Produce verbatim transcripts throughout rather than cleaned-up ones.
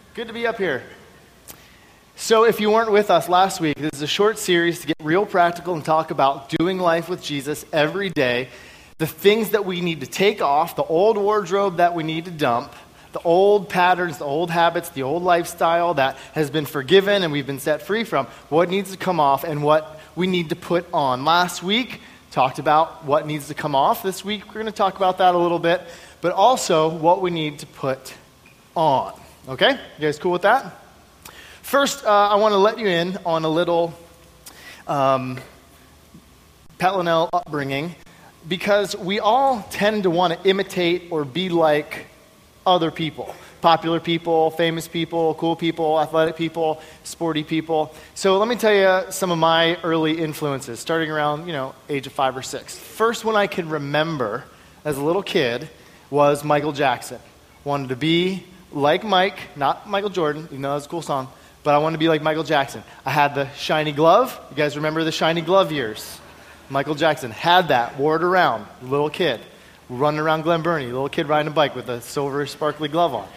Good to be up here. So if you weren't with us last week, this is a short series to get real practical and talk about doing life with Jesus every day, the things that we need to take off, the old wardrobe that we need to dump, the old patterns, the old habits, the old lifestyle that has been forgiven and we've been set free from, what needs to come off and what we need to put on. Last week, talked about what needs to come off. This week, we're going to talk about that a little bit, but also what we need to put on. Okay? You guys cool with that? First, uh, I want to let you in on a little um, Pat Linnell upbringing, because we all tend to want to imitate or be like other people. Popular people, famous people, cool people, athletic people, sporty people. So let me tell you some of my early influences, starting around, you know, age of five or six. First one I can remember as a little kid was Michael Jackson. Wanted to be like Mike, not Michael Jordan, even though that was a cool song, but I wanted to be like Michael Jackson. I had the shiny glove. You guys remember the shiny glove years? Michael Jackson had that, wore it around, little kid. Running around Glen Burnie, little kid riding a bike with a silver sparkly glove on.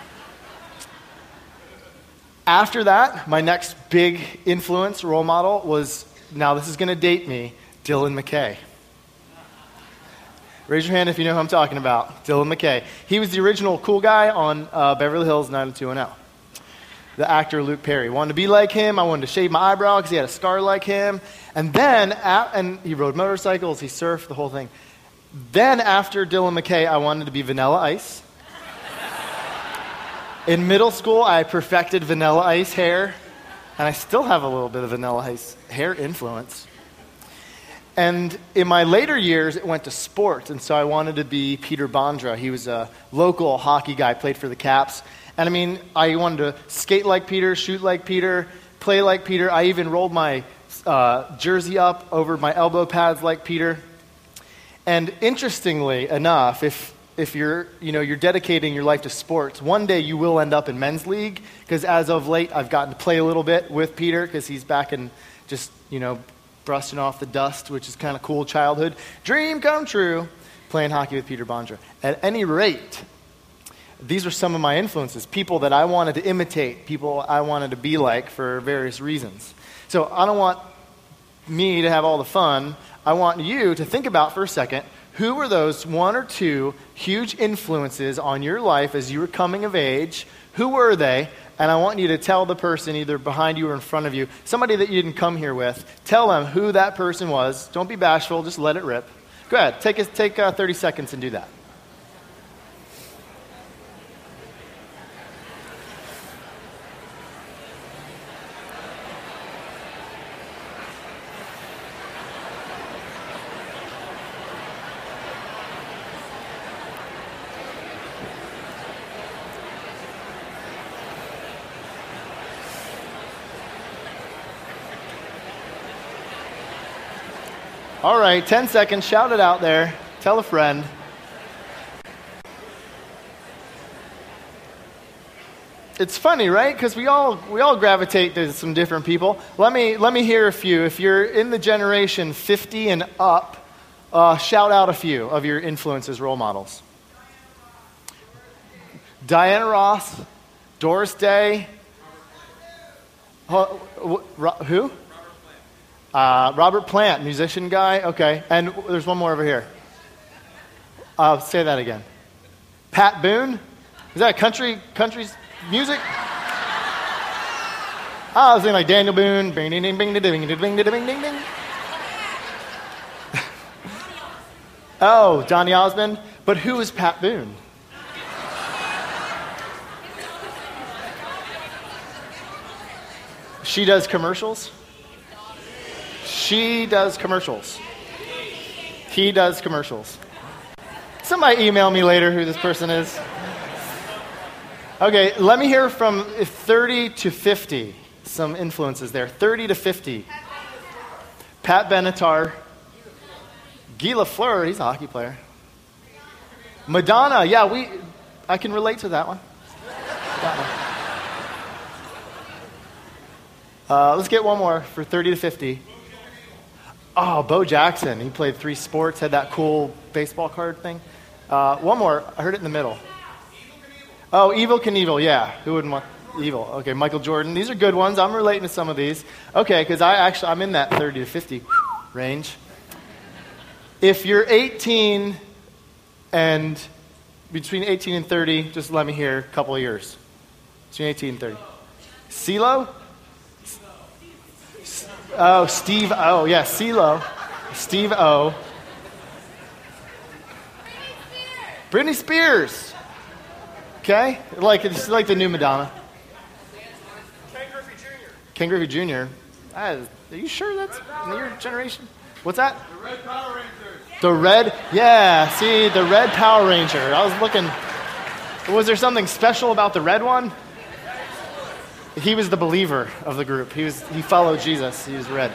After that, my next big influence, role model, was, now this is going to date me, Dylan McKay. Raise your hand if you know who I'm talking about. Dylan McKay. He was the original cool guy on uh, Beverly Hills nine oh two one oh. The actor Luke Perry. Wanted to be like him. I wanted to shave my eyebrow because he had a scar like him. And then, at, and he rode motorcycles, he surfed, the whole thing. Then after Dylan McKay, I wanted to be Vanilla Ice. In middle school, I perfected Vanilla Ice hair, and I still have a little bit of Vanilla Ice hair influence. And in my later years, it went to sports, and so I wanted to be Peter Bondra. He was a local hockey guy, played for the Caps. And I mean, I wanted to skate like Peter, shoot like Peter, play like Peter. I even rolled my uh, jersey up over my elbow pads like Peter. And interestingly enough, if if you're you know you're dedicating your life to sports, one day you will end up in men's league. Because as of late, I've gotten to play a little bit with Peter because he's back in just you know brushing off the dust, which is kind of cool. Childhood dream come true, playing hockey with Peter Bondra. At any rate, these are some of my influences, people that I wanted to imitate, people I wanted to be like for various reasons. So I don't want me to have all the fun. I want you to think about for a second, who were those one or two huge influences on your life as you were coming of age? Who were they? And I want you to tell the person either behind you or in front of you, somebody that you didn't come here with, tell them who that person was. Don't be bashful, just let it rip. Go ahead, take, a, take uh, thirty seconds and do that. All right, ten seconds, shout it out there. Tell a friend. It's funny, right? Because we all we all gravitate to some different people. Let me let me hear a few. If you're in the generation fifty and up, uh, shout out a few of your influences, role models. Diana Ross, Doris Day. Who? Uh, Robert Plant, musician guy. Okay, and there's one more over here. Uh, say that again. Pat Boone. Is that country country music? Oh, I was thinking like Daniel Boone. Bing ding ding bing ding ding ding ding ding ding ding. Oh, Donny Osmond. But who is Pat Boone? She does commercials. She does commercials. He does commercials. Somebody email me later who this person is. Okay, let me hear from thirty to fifty. Some influences there. thirty to fifty. Pat Benatar. Guy Lafleur, he's a hockey player. Madonna, yeah, we. I can relate to that one. That one. Uh, let's get one more for thirty to fifty. Oh, Bo Jackson. He played three sports, had that cool baseball card thing. Uh, one more. I heard it in the middle. Oh, Evel Knievel, yeah. Who wouldn't want... Evil. Okay, Michael Jordan. These are good ones. I'm relating to some of these. Okay, because I actually, I'm in that thirty to fifty range. If you're eighteen and between eighteen and thirty, just let me hear a couple of years. Between eighteen and thirty. CeeLo? Oh, Steve O. Yeah, CeeLo. Steve O. Britney Spears. Okay? Like, it's like the new Madonna. Ken Griffey Junior Ken Griffey Junior Ah, are you sure that's in your generation? What's that? The Red Power Rangers. The Red, yeah, see, the Red Power Ranger. I was looking, was there something special about the red one? He was the believer of the group. He was, he followed Jesus. He was red.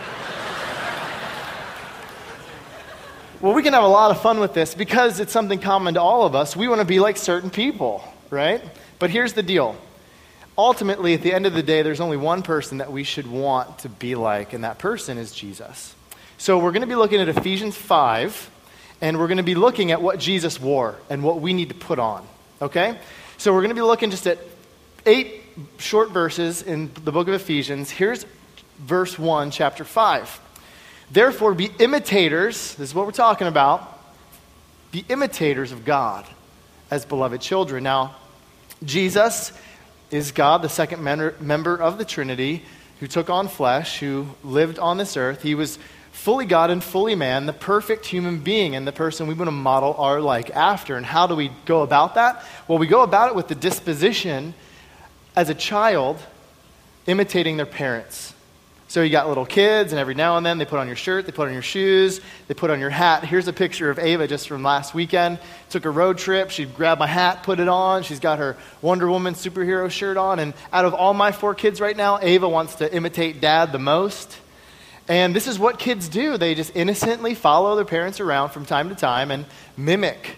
Well, we can have a lot of fun with this because it's something common to all of us. We want to be like certain people, right? But here's the deal. Ultimately, at the end of the day, there's only one person that we should want to be like, and that person is Jesus. So we're going to be looking at Ephesians five, and we're going to be looking at what Jesus wore and what we need to put on, okay? So we're going to be looking just at eight short verses in the book of Ephesians. Here's verse one, chapter five. Therefore, be imitators, this is what we're talking about, be imitators of God as beloved children. Now, Jesus is God, the second member, member of the Trinity, who took on flesh, who lived on this earth. He was fully God and fully man, the perfect human being, and the person we want to model our like after. And how do we go about that? Well, we go about it with the disposition as a child imitating their parents. So you got little kids, and every now and then they put on your shirt, they put on your shoes, they put on your hat. Here's a picture of Ava just from last weekend. Took a road trip. She grabbed my hat, put it on. She's got her Wonder Woman superhero shirt on. And out of all my four kids right now, Ava wants to imitate Dad the most. And this is what kids do. They just innocently follow their parents around from time to time and mimic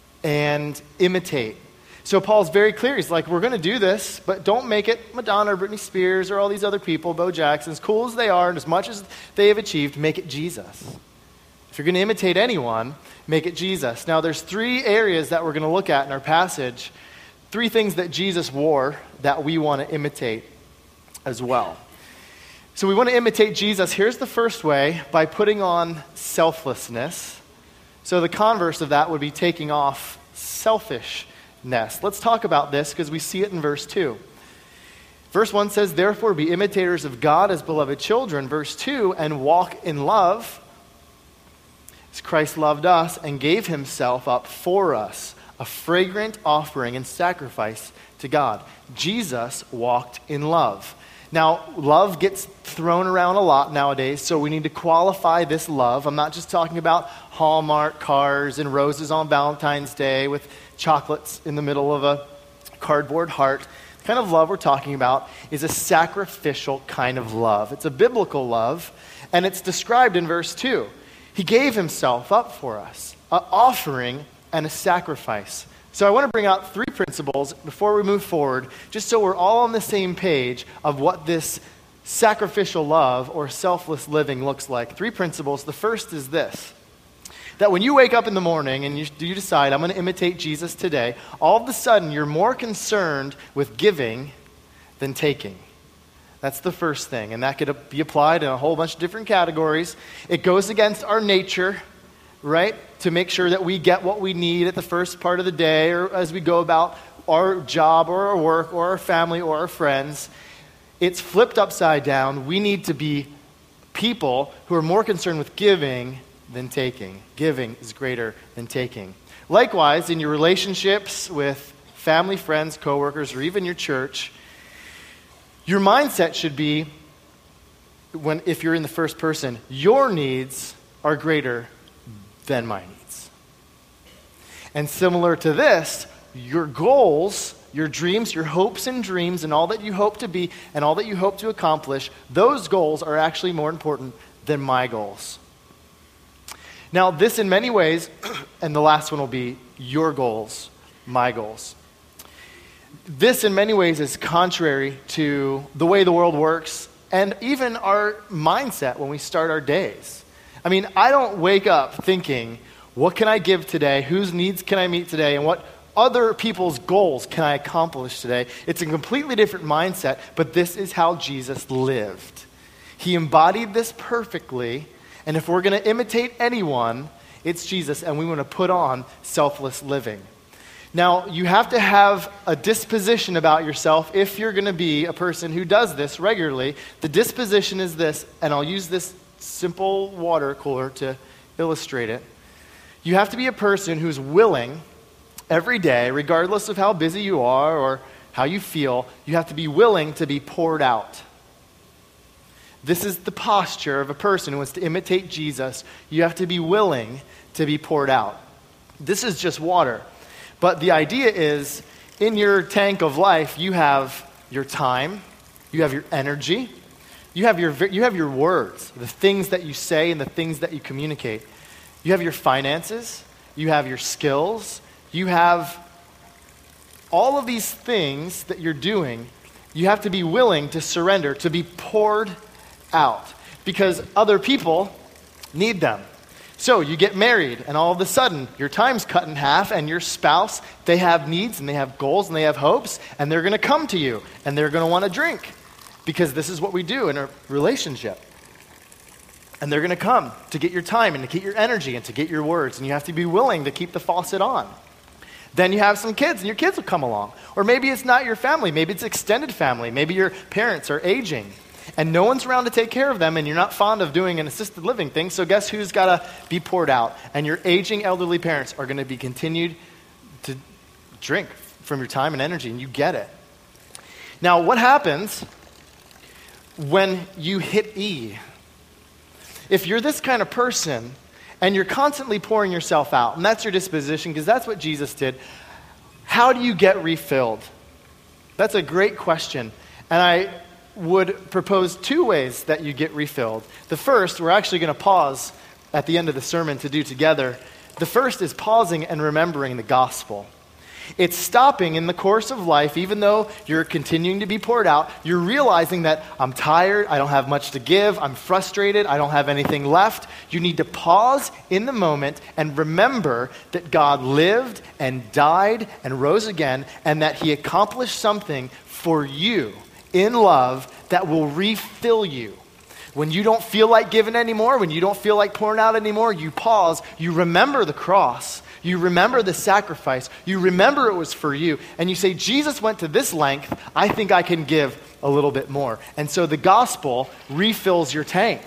and imitate. So Paul's very clear. He's like, we're going to do this, but don't make it Madonna or Britney Spears or all these other people, Bo Jackson. As cool as they are and as much as they have achieved, make it Jesus. If you're going to imitate anyone, make it Jesus. Now, there's three areas that we're going to look at in our passage, three things that Jesus wore that we want to imitate as well. So we want to imitate Jesus. Here's the first way, by putting on selflessness. So the converse of that would be taking off selfishness. Let's talk about this because we see it in verse two. Verse one says, therefore be imitators of God as beloved children. Verse two, and walk in love as Christ loved us and gave himself up for us, a fragrant offering and sacrifice to God. Jesus walked in love. Now, love gets thrown around a lot nowadays, so we need to qualify this love. I'm not just talking about Hallmark cars and roses on Valentine's Day with chocolates in the middle of a cardboard heart. The kind of love we're talking about is a sacrificial kind of love. It's a biblical love, and it's described in verse two. He gave himself up for us, an offering and a sacrifice. So I want to bring out three principles before we move forward, just so we're all on the same page of what this sacrificial love or selfless living looks like. Three principles. The first is this, that when you wake up in the morning and you, you decide, I'm going to imitate Jesus today, all of a sudden you're more concerned with giving than taking. That's the first thing, and that could be applied in a whole bunch of different categories. It goes against our nature, right, to make sure that we get what we need at the first part of the day or as we go about our job or our work or our family or our friends. It's flipped upside down. We need to be people who are more concerned with giving than taking. Giving is greater than taking. Likewise, in your relationships with family, friends, coworkers, or even your church, your mindset should be, when if you're in the first person, your needs are greater than my needs. And similar to this, your goals, your dreams, your hopes and dreams, and all that you hope to be and all that you hope to accomplish, those goals are actually more important than my goals. Now, this in many ways, and the last one will be your goals, my goals. This in many ways is contrary to the way the world works and even our mindset when we start our days. I mean, I don't wake up thinking, what can I give today? Whose needs can I meet today? And what other people's goals can I accomplish today? It's a completely different mindset, but this is how Jesus lived. He embodied this perfectly, and if we're going to imitate anyone, it's Jesus, and we want to put on selfless living. Now, you have to have a disposition about yourself if you're going to be a person who does this regularly. The disposition is this, and I'll use this simple water cooler to illustrate it. You have to be a person who's willing every day, regardless of how busy you are or how you feel, you have to be willing to be poured out. This is the posture of a person who wants to imitate Jesus. You have to be willing to be poured out. This is just water. But the idea is, in your tank of life, you have your time, you have your energy, you have your, you have your words, the things that you say and the things that you communicate. You have your finances, you have your skills, you have all of these things that you're doing. You have to be willing to surrender, to be poured out, because other people need them. So you get married, and all of a sudden, your time's cut in half, and your spouse, they have needs, and they have goals, and they have hopes, and they're going to come to you, and they're going to want to drink, because this is what we do in a relationship. And they're going to come to get your time, and to get your energy, and to get your words, and you have to be willing to keep the faucet on. Then you have some kids, and your kids will come along. Or maybe it's not your family. Maybe it's extended family. Maybe your parents are aging, and no one's around to take care of them, and you're not fond of doing an assisted living thing, so guess who's got to be poured out? And your aging elderly parents are going to be continued to drink from your time and energy, and you get it. Now, what happens when you hit E? If you're this kind of person, and you're constantly pouring yourself out, and that's your disposition, because that's what Jesus did, how do you get refilled? That's a great question. And I would propose two ways that you get refilled. The first, we're actually going to pause at the end of the sermon to do together. The first is pausing and remembering the gospel. It's stopping in the course of life, even though you're continuing to be poured out, you're realizing that I'm tired, I don't have much to give, I'm frustrated, I don't have anything left. You need to pause in the moment and remember that God lived and died and rose again, and that he accomplished something for you in love that will refill you. When you don't feel like giving anymore, when you don't feel like pouring out anymore, you pause, you remember the cross, you remember the sacrifice, you remember it was for you, and you say, Jesus went to this length, I think I can give a little bit more. And so the gospel refills your tank.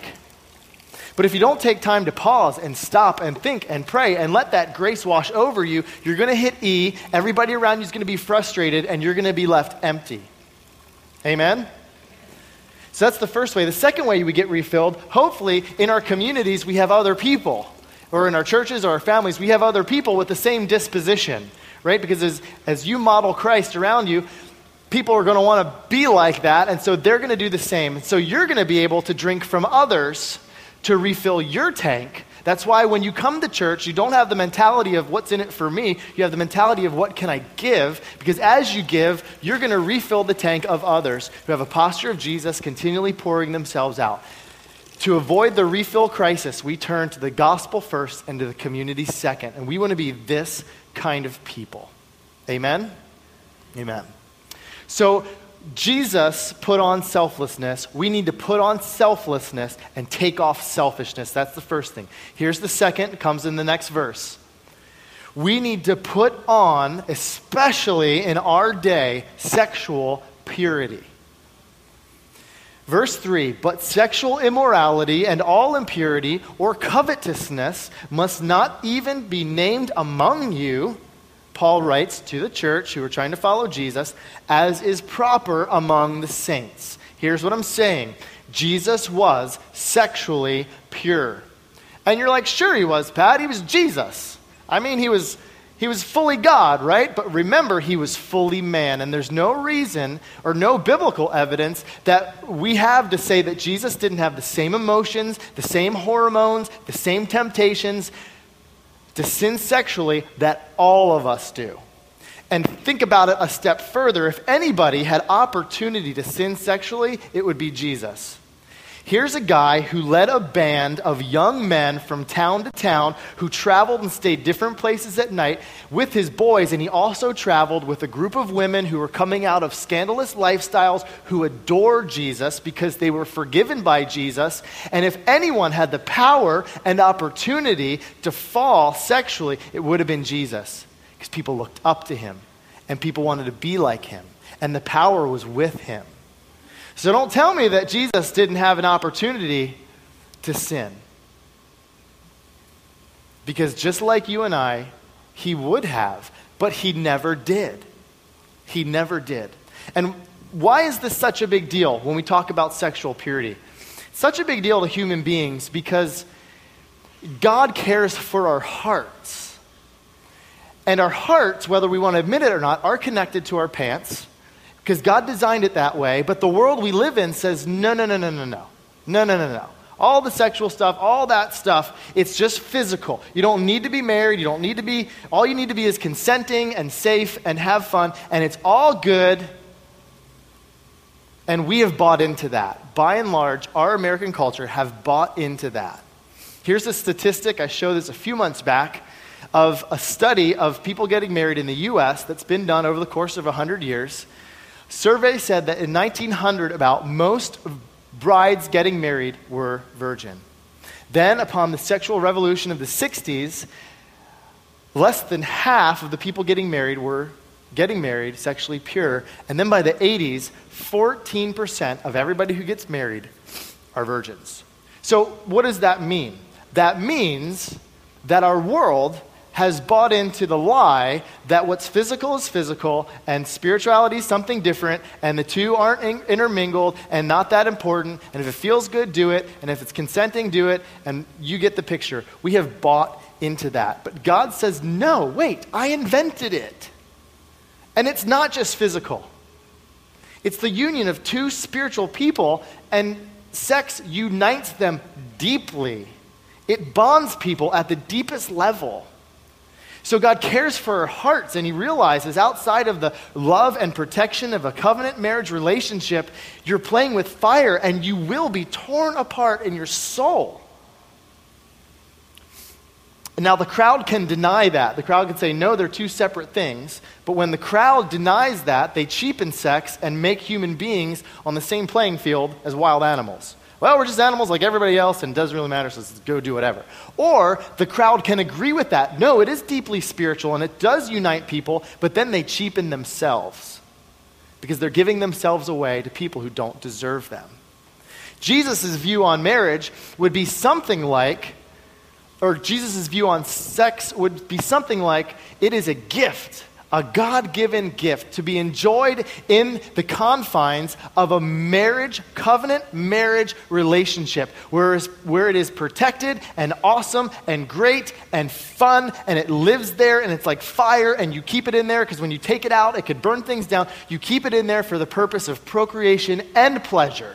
But if you don't take time to pause and stop and think and pray and let that grace wash over you, you're going to hit E, everybody around you is going to be frustrated, and you're going to be left empty. Amen? So that's the first way. The second way we get refilled, hopefully in our communities we have other people, or in our churches or our families, we have other people with the same disposition, right? Because as, as you model Christ around you, people are going to want to be like that, and so they're going to do the same. And so you're going to be able to drink from others to refill your tank. That's why when you come to church, you don't have the mentality of what's in it for me. You have the mentality of what can I give? Because as you give, you're going to refill the tank of others who have a posture of Jesus continually pouring themselves out. To avoid the refill crisis, we turn to the gospel first and to the community second. And we want to be this kind of people. Amen? Amen. So Jesus put on selflessness. We need to put on selflessness and take off selfishness. That's the first thing. Here's the second. It comes in the next verse. We need to put on, especially in our day, sexual purity. Verse three, but sexual immorality and all impurity or covetousness must not even be named among you, Paul writes to the church who are trying to follow Jesus, as is proper among the saints. Here's what I'm saying. Jesus was sexually pure. And you're like, sure he was, Pat. He was Jesus. I mean, he was he was fully God, right? But remember, he was fully man. And there's no reason or no biblical evidence that we have to say that Jesus didn't have the same emotions, the same hormones, the same temptations to sin sexually that all of us do. And think about it a step further. If anybody had opportunity to sin sexually, it would be Jesus. Here's a guy who led a band of young men from town to town who traveled and stayed different places at night with his boys, and he also traveled with a group of women who were coming out of scandalous lifestyles who adored Jesus because they were forgiven by Jesus. And if anyone had the power and opportunity to fall sexually, it would have been Jesus, because people looked up to him and people wanted to be like him, and the power was with him. So don't tell me that Jesus didn't have an opportunity to sin. Because just like you and I, he would have, but he never did. He never did. And why is this such a big deal when we talk about sexual purity? It's such a big deal to human beings because God cares for our hearts. And our hearts, whether we want to admit it or not, are connected to our pants. Because God designed it that way, but the world we live in says, no, no, no, no, no, no. No, no, no, no. All the sexual stuff, all that stuff, it's just physical. You don't need to be married. You don't need to be, all you need to be is consenting and safe and have fun, and it's all good. And we have bought into that. By and large, our American culture have bought into that. Here's a statistic. I showed this a few months back of a study of people getting married in the U S that's been done over the course of one hundred years. Survey said that in nineteen hundred, about most brides getting married were virgin. Then, upon the sexual revolution of the sixties, less than half of the people getting married were getting married sexually pure. And then by the eighties, fourteen percent of everybody who gets married are virgins. So what does that mean? That means that our world has bought into the lie that what's physical is physical and spirituality is something different, and the two aren't in- intermingled and not that important, and if it feels good, do it, and if it's consenting, do it, and you get the picture. We have bought into that. But God says, no, wait, I invented it. And it's not just physical. It's the union of two spiritual people, and sex unites them deeply. It bonds people at the deepest level. So God cares for our hearts, and he realizes outside of the love and protection of a covenant marriage relationship, you're playing with fire and you will be torn apart in your soul. Now the crowd can deny that. The crowd can say, no, they're two separate things. But when the crowd denies that, they cheapen sex and make human beings on the same playing field as wild animals. Well, we're just animals like everybody else, and it doesn't really matter, so let's go do whatever. Or the crowd can agree with that. No, it is deeply spiritual, and it does unite people, but then they cheapen themselves because they're giving themselves away to people who don't deserve them. Jesus' view on marriage would be something like, or Jesus' view on sex would be something like, it is a gift. A God-given gift to be enjoyed in the confines of a marriage, covenant marriage relationship where is, where it is protected and awesome and great and fun, and it lives there and it's like fire, and you keep it in there because when you take it out, it could burn things down. You keep it in there for the purpose of procreation and pleasure.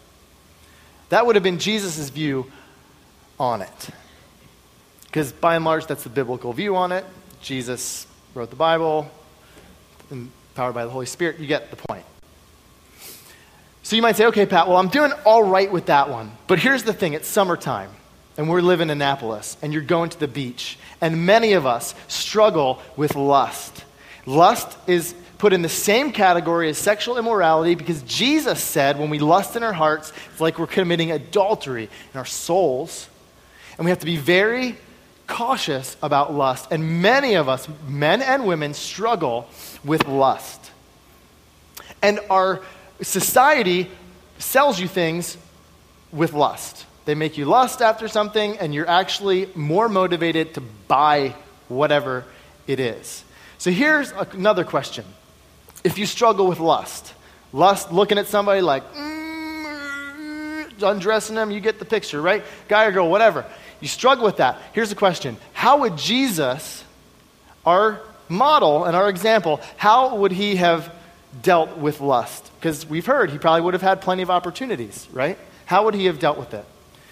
That would have been Jesus' view on it. Because by and large, that's the biblical view on it. Jesus wrote the Bible, empowered by the Holy Spirit. You get the point. So you might say, okay, Pat, well, I'm doing all right with that one. But here's the thing. It's summertime, and we're living in Annapolis, and you're going to the beach. And many of us struggle with lust. Lust is put in the same category as sexual immorality because Jesus said when we lust in our hearts, it's like we're committing adultery in our souls. And we have to be very cautious about lust, and many of us, men and women, struggle with lust. And our society sells you things with lust. They make you lust after something, and you're actually more motivated to buy whatever it is. So here's another question. If you struggle with lust, lust, looking at somebody like, mm, undressing them, you get the picture, right? Guy or girl, whatever. You struggle with that. Here's the question. How would Jesus, our model and our example, how would he have dealt with lust? Because we've heard he probably would have had plenty of opportunities, right? How would he have dealt with it?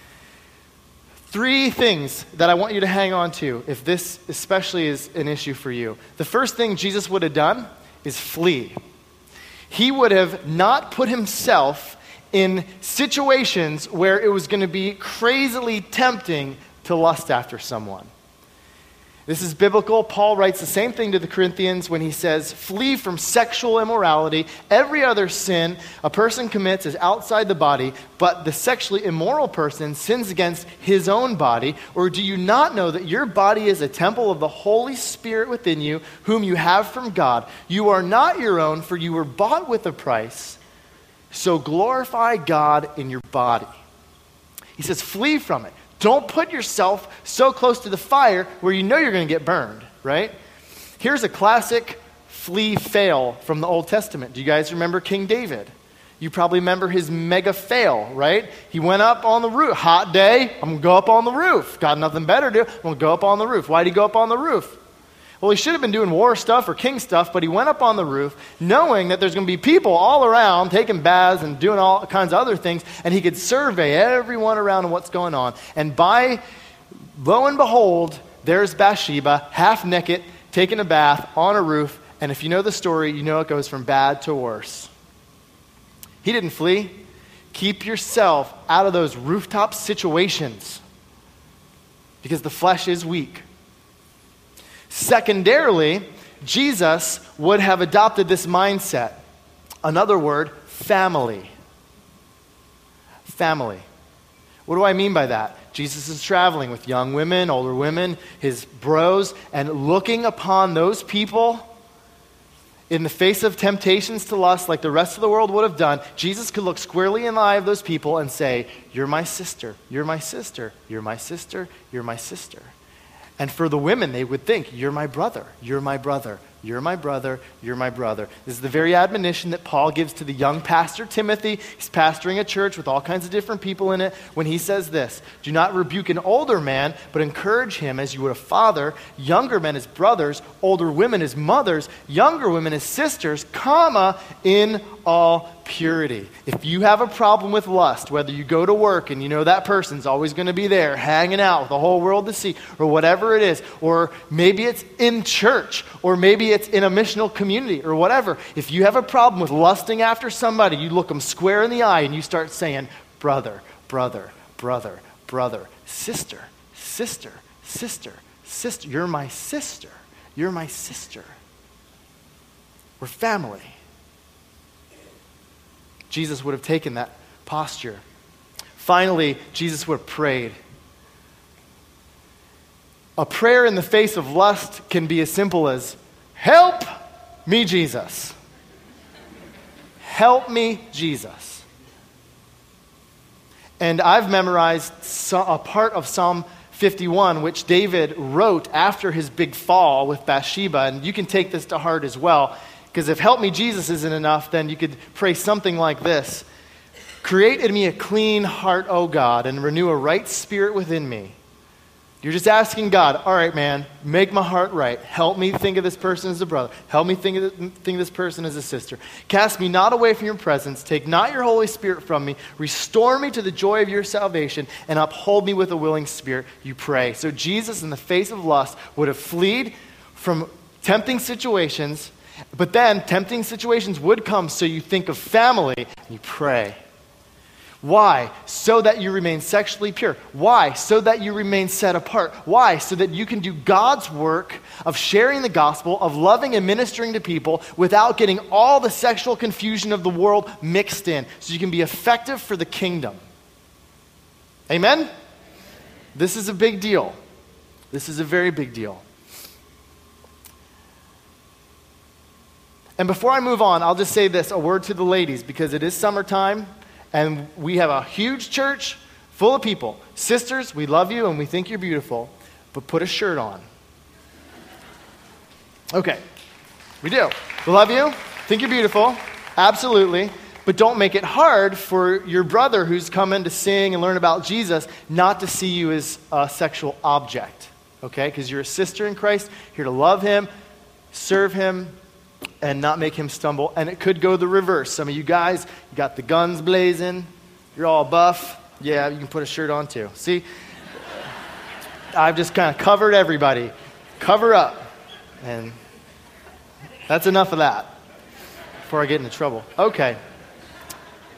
Three things that I want you to hang on to if this especially is an issue for you. The first thing Jesus would have done is flee. He would have not put himself in situations where it was going to be crazily tempting to lust after someone. This is biblical. Paul writes the same thing to the Corinthians when he says, flee from sexual immorality. Every other sin a person commits is outside the body, but the sexually immoral person sins against his own body. Or do you not know that your body is a temple of the Holy Spirit within you, whom you have from God? You are not your own, for you were bought with a price. So glorify God in your body. He says, flee from it. Don't put yourself so close to the fire where you know you're going to get burned, right? Here's a classic flee fail from the Old Testament. Do you guys remember King David? You probably remember his mega fail, right? He went up on the roof. Hot day, I'm going to go up on the roof. Got nothing better to do. I'm going to go up on the roof. Why did he go up on the roof? Well, he should have been doing war stuff or king stuff, but he went up on the roof knowing that there's going to be people all around taking baths and doing all kinds of other things, and he could survey everyone around and what's going on. And by, lo and behold, there's Bathsheba, half naked, taking a bath on a roof, and if you know the story, you know it goes from bad to worse. He didn't flee. Keep yourself out of those rooftop situations because the flesh is weak. Secondarily, Jesus would have adopted this mindset. Another word, family. Family. What do I mean by that? Jesus is traveling with young women, older women, his bros, and looking upon those people in the face of temptations to lust like the rest of the world would have done. Jesus could look squarely in the eye of those people and say, you're my sister, you're my sister, you're my sister, you're my sister. And for the women, they would think, you're my brother, you're my brother, you're my brother, you're my brother. This is the very admonition that Paul gives to the young pastor Timothy. He's pastoring a church with all kinds of different people in it when he says this, do not rebuke an older man, but encourage him as you would a father, younger men as brothers, older women as mothers, younger women as sisters, comma, in all purity. If you have a problem with lust, whether you go to work and you know that person's always going to be there hanging out with the whole world to see, or whatever it is, or maybe it's in church, or maybe it's in a missional community, or whatever. If you have a problem with lusting after somebody, you look them square in the eye and you start saying, brother, brother, brother, brother, sister, sister, sister, sister. You're my sister. You're my sister. We're family. Jesus would have taken that posture. Finally, Jesus would have prayed. A prayer in the face of lust can be as simple as, help me, Jesus. Help me, Jesus. And I've memorized a part of Psalm fifty-one, which David wrote after his big fall with Bathsheba. And you can take this to heart as well. Because if help me Jesus isn't enough, then you could pray something like this. Create in me a clean heart, O God, and renew a right spirit within me. You're just asking God, all right, man, make my heart right. Help me think of this person as a brother. Help me think of, think of this person as a sister. Cast me not away from your presence. Take not your Holy Spirit from me. Restore me to the joy of your salvation and uphold me with a willing spirit, you pray. So Jesus, in the face of lust, would have fled from tempting situations. But then tempting situations would come, so you think of family and you pray. Why? So that you remain sexually pure. Why? So that you remain set apart. Why? So that you can do God's work of sharing the gospel, of loving and ministering to people without getting all the sexual confusion of the world mixed in. So you can be effective for the kingdom. Amen? This is a big deal. This is a very big deal. And before I move on, I'll just say this, a word to the ladies, because it is summertime, and we have a huge church full of people. Sisters, we love you, and we think you're beautiful, but put a shirt on. Okay, we do. We love you, think you're beautiful, absolutely, but don't make it hard for your brother who's coming to sing and learn about Jesus not to see you as a sexual object, okay? Because you're a sister in Christ, here to love him, serve him, and not make him stumble. And it could go the reverse. Some of you guys, you got the guns blazing. You're all buff. Yeah, you can put a shirt on too. See? I've just kind of covered everybody. Cover up. And that's enough of that before I get into trouble. Okay.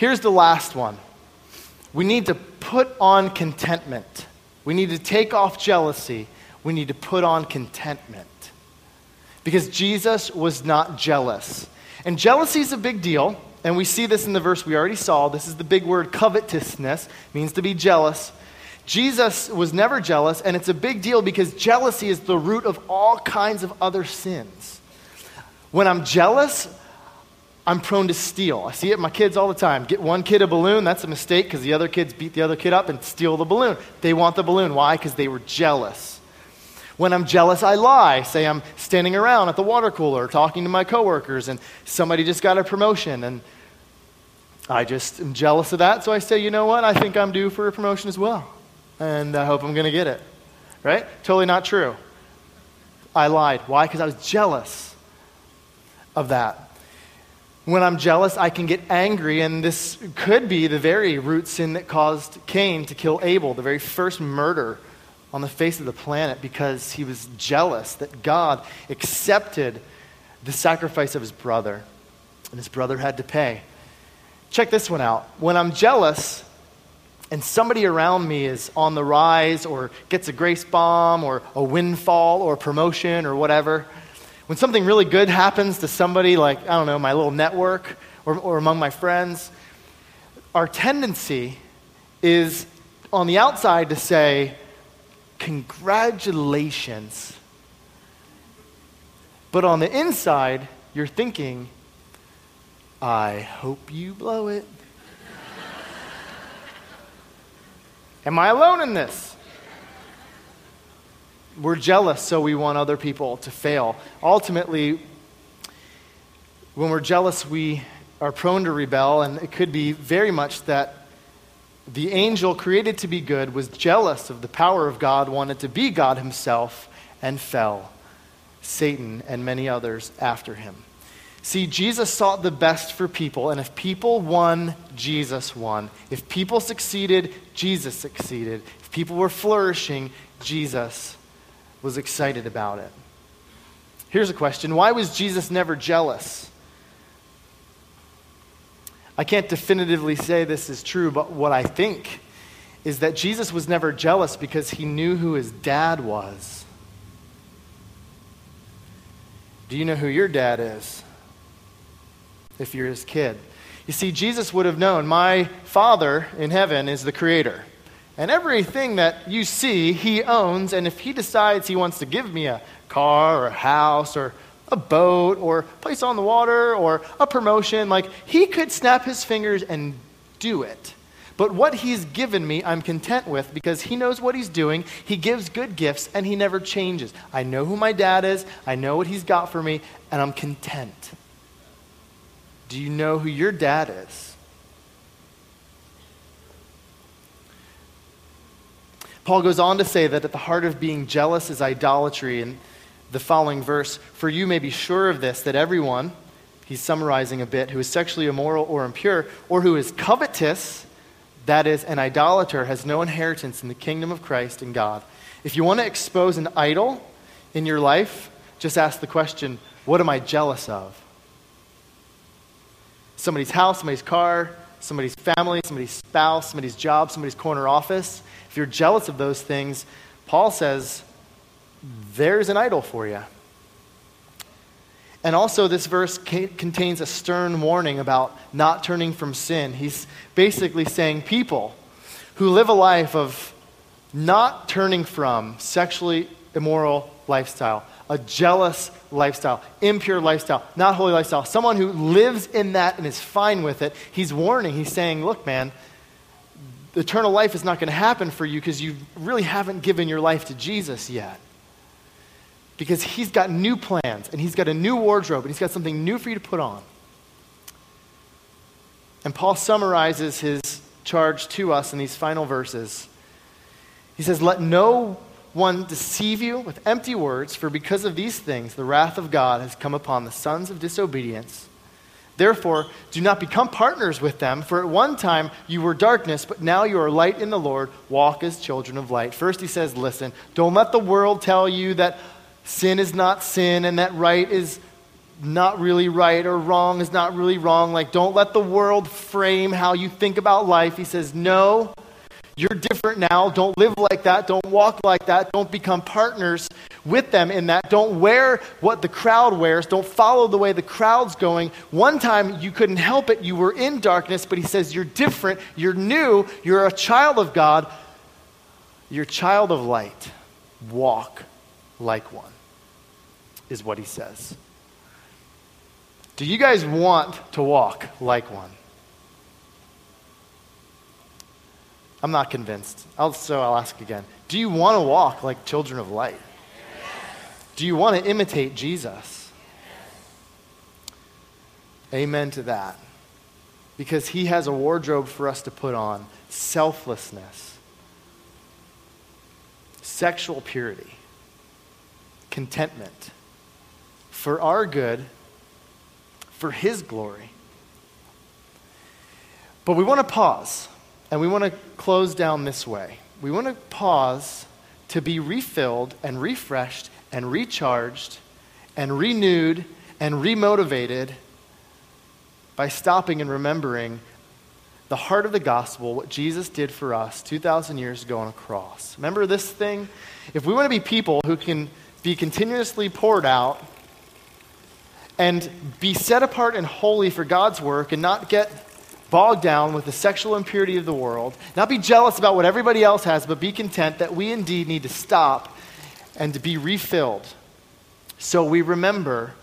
Here's the last one. We need to put on contentment. We need to take off jealousy. We need to put on contentment. Because Jesus was not jealous. And jealousy is a big deal. And we see this in the verse we already saw. This is the big word covetousness. It means to be jealous. Jesus was never jealous. And it's a big deal because jealousy is the root of all kinds of other sins. When I'm jealous, I'm prone to steal. I see it in my kids all the time. Get one kid a balloon, that's a mistake because the other kids beat the other kid up and steal the balloon. They want the balloon. Why? Because they were jealous. When I'm jealous, I lie. Say I'm standing around at the water cooler talking to my coworkers and somebody just got a promotion and I just am jealous of that. So I say, you know what? I think I'm due for a promotion as well. And I hope I'm going to get it. Right? Totally not true. I lied. Why? Because I was jealous of that. When I'm jealous, I can get angry, and this could be the very root sin that caused Cain to kill Abel, the very first murder on the face of the planet, because he was jealous that God accepted the sacrifice of his brother, and his brother had to pay. Check this one out. When I'm jealous, and somebody around me is on the rise, or gets a grace bomb, or a windfall, or a promotion, or whatever, when something really good happens to somebody like, I don't know, my little network or, or among my friends, our tendency is on the outside to say, congratulations. But on the inside, you're thinking, I hope you blow it. Am I alone in this? We're jealous, so we want other people to fail. Ultimately, when we're jealous, we are prone to rebel, and it could be very much that the angel created to be good was jealous of the power of God, wanted to be God himself, and fell. Satan and many others after him. See, Jesus sought the best for people, and if people won, Jesus won. If people succeeded, Jesus succeeded. If people were flourishing, Jesus was excited about it. Here's a question. Why was Jesus never jealous? I can't definitively say this is true, but what I think is that Jesus was never jealous because he knew who his dad was. Do you know who your dad is? If you're his kid. You see, Jesus would have known, my Father in heaven is the creator. And everything that you see, he owns. And if he decides he wants to give me a car or a house or a boat or a place on the water or a promotion, like he could snap his fingers and do it. But what he's given me, I'm content with because he knows what he's doing. He gives good gifts and he never changes. I know who my dad is. I know what he's got for me and I'm content. Do you know who your dad is? Paul goes on to say that at the heart of being jealous is idolatry. In the following verse, for you may be sure of this, that everyone, he's summarizing a bit, who is sexually immoral or impure, or who is covetous, that is, an idolater, has no inheritance in the kingdom of Christ and God. If you want to expose an idol in your life, just ask the question, what am I jealous of? Somebody's house, somebody's car, somebody's family, somebody's spouse, somebody's job, somebody's corner office. If you're jealous of those things, Paul says, there's an idol for you. And also this verse ca- contains a stern warning about not turning from sin. He's basically saying people who live a life of not turning from sexually immoral lifestyle, a jealous lifestyle, impure lifestyle, not holy lifestyle, someone who lives in that and is fine with it, he's warning, he's saying, look, man, eternal life is not going to happen for you because you really haven't given your life to Jesus yet. Because he's got new plans, and he's got a new wardrobe, and he's got something new for you to put on. And Paul summarizes his charge to us in these final verses. He says, let no one deceive you with empty words, for because of these things, the wrath of God has come upon the sons of disobedience. Therefore, do not become partners with them, for at one time you were darkness, but now you are light in the Lord. Walk as children of light. First he says, listen, don't let the world tell you that sin is not sin and that right is not really right or wrong is not really wrong. Like, don't let the world frame how you think about life. He says, no, you're different now. Don't live like that. Don't walk like that. Don't become partners with them in that. Don't wear what the crowd wears. Don't follow the way the crowd's going. One time you couldn't help it. You were in darkness, but he says, you're different. You're new. You're a child of God. You're a child of light. Walk like one, is what he says. Do you guys want to walk like one? I'm not convinced. I'll, so I'll ask again. Do you want to walk like children of light? Do you want to imitate Jesus? Amen to that. Because he has a wardrobe for us to put on. Selflessness. Sexual purity. Contentment. For our good. For his glory. But we want to pause. And we want to close down this way. We want to pause to be refilled and refreshed and recharged and renewed and remotivated by stopping and remembering the heart of the gospel, what Jesus did for us two thousand years ago on a cross. Remember this thing? If we want to be people who can be continuously poured out and be set apart and holy for God's work and not get bogged down with the sexual impurity of the world, not be jealous about what everybody else has, but be content that we indeed need to stop and to be refilled. So we remember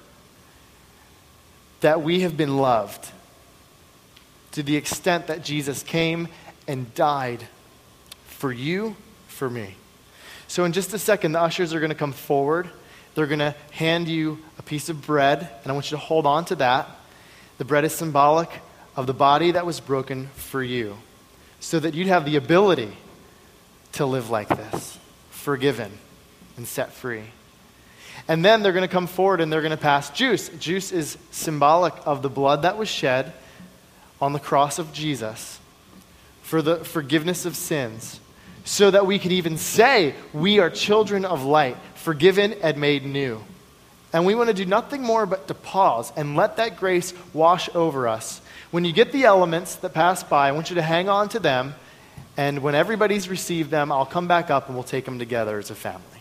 that we have been loved to the extent that Jesus came and died for you, for me. So in just a second, the ushers are going to come forward. They're going to hand you a piece of bread, and I want you to hold on to that. The bread is symbolic of the body that was broken for you, so that you'd have the ability to live like this, forgiven and set free. And then they're going to come forward and they're going to pass juice. Juice is symbolic of the blood that was shed on the cross of Jesus for the forgiveness of sins, so that we can even say we are children of light, forgiven and made new. And we want to do nothing more but to pause and let that grace wash over us. When you get the elements that pass by, I want you to hang on to them. And when everybody's received them, I'll come back up and we'll take them together as a family.